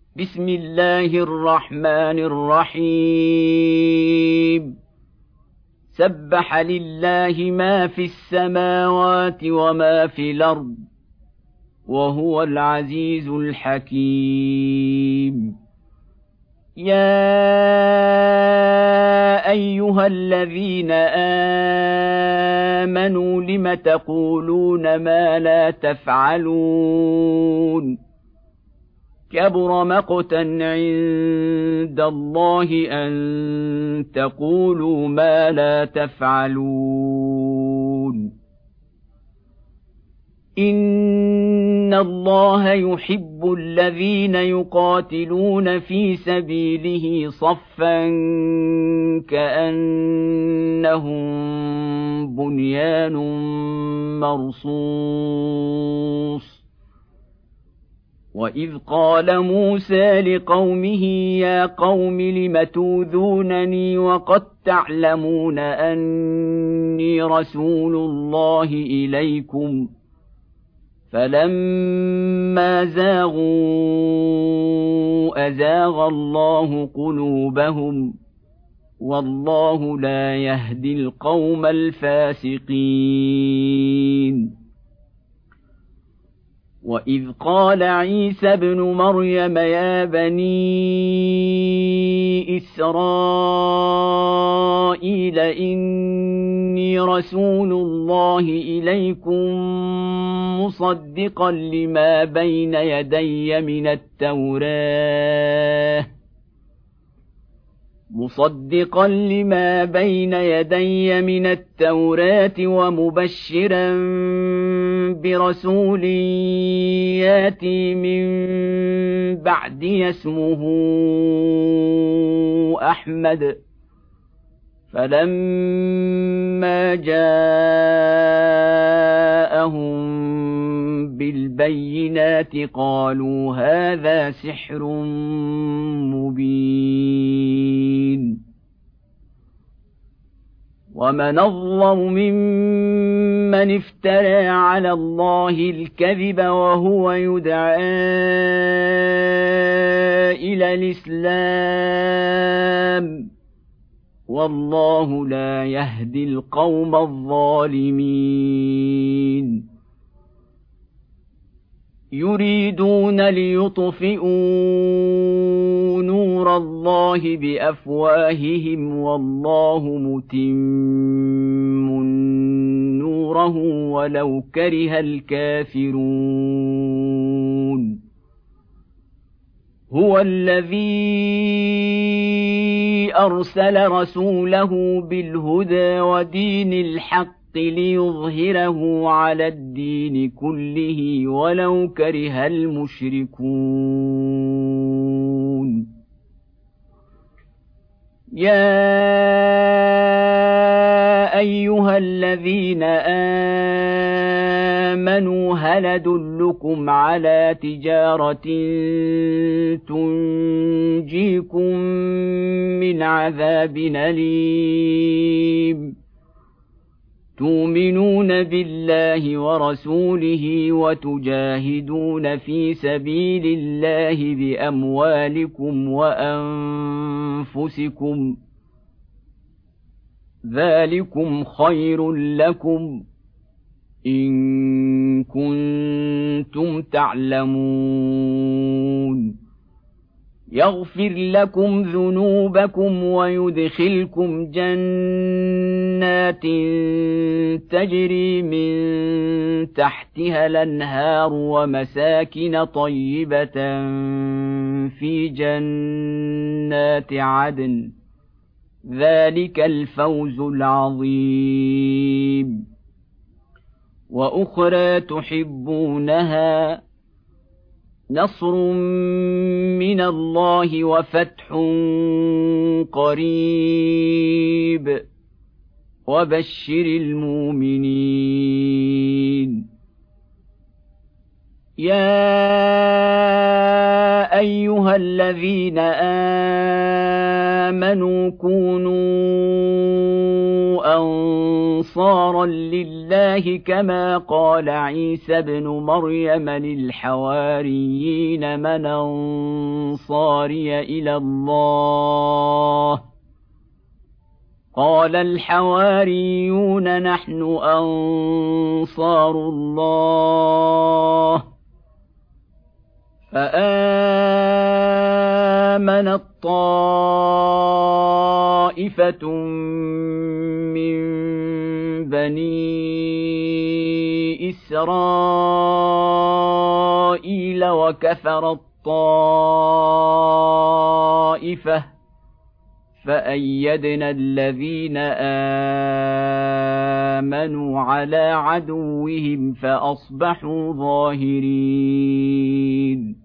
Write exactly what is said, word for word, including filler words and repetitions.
بسم الله الرحمن الرحيم سبح لله ما في السماوات وما في الأرض وهو العزيز الحكيم. يا أيها الذين آمنوا لم تقولون ما لا تفعلون كبر مقتا عند الله أن تقولوا ما لا تفعلون. إن الله يحب الذين يقاتلون في سبيله صفا كأنهم بنيان مرصوص. وإذ قال موسى لقومه يا قوم لم توذونني وقد تعلمون أني رسول الله إليكم فلما زاغوا أزاغ الله قلوبهم والله لا يهدي القوم الفاسقين. وإذ قال عيسى ابن مريم يا بني إسرائيل إني رسول الله إليكم مصدقا لما بين يدي من التوراة مصدقا لما بين يدي من التوراة ومبشرا برسول ياتي من بعدي اسمه أحمد. فلما جاءهم بالبينات قالوا هذا سحر مبين. ومن أظلم ممن افترى على الله الكذب وهو يدعى إلى الإسلام والله لا يهدي القوم الظالمين. يريدون ليطفئوا نور الله بأفواههم والله متم نوره ولو كره الكافرون. هو الذي أرسل رسوله بالهدى ودين الحق ليظهره على الدين كله ولو كره المشركون. يا أيها الذين آمنوا هل أدلكم على تجارة تنجيكم من عذاب أليم تؤمنون بالله ورسوله وتجاهدون في سبيل الله بأموالكم وأنفسكم ذلكم خير لكم إن كنتم تعلمون. يغفر لكم ذنوبكم ويدخلكم جنات تجري من تحتها الأنهار ومساكن طيبة في جنات عدن ذلك الفوز العظيم. وأخرى تحبونها نصر من الله وفتح قريب وبشر المؤمنين. يا ايها الذين امنوا كونوا انصارا لله كما قال عيسى ابن مريم للحواريين من انصاري الى الله قال الحواريون نحن انصار الله فآمنت طائفة من بني إسرائيل وكفرت طائفة فأيدنا الذين آمنوا على عدوهم فأصبحوا ظاهرين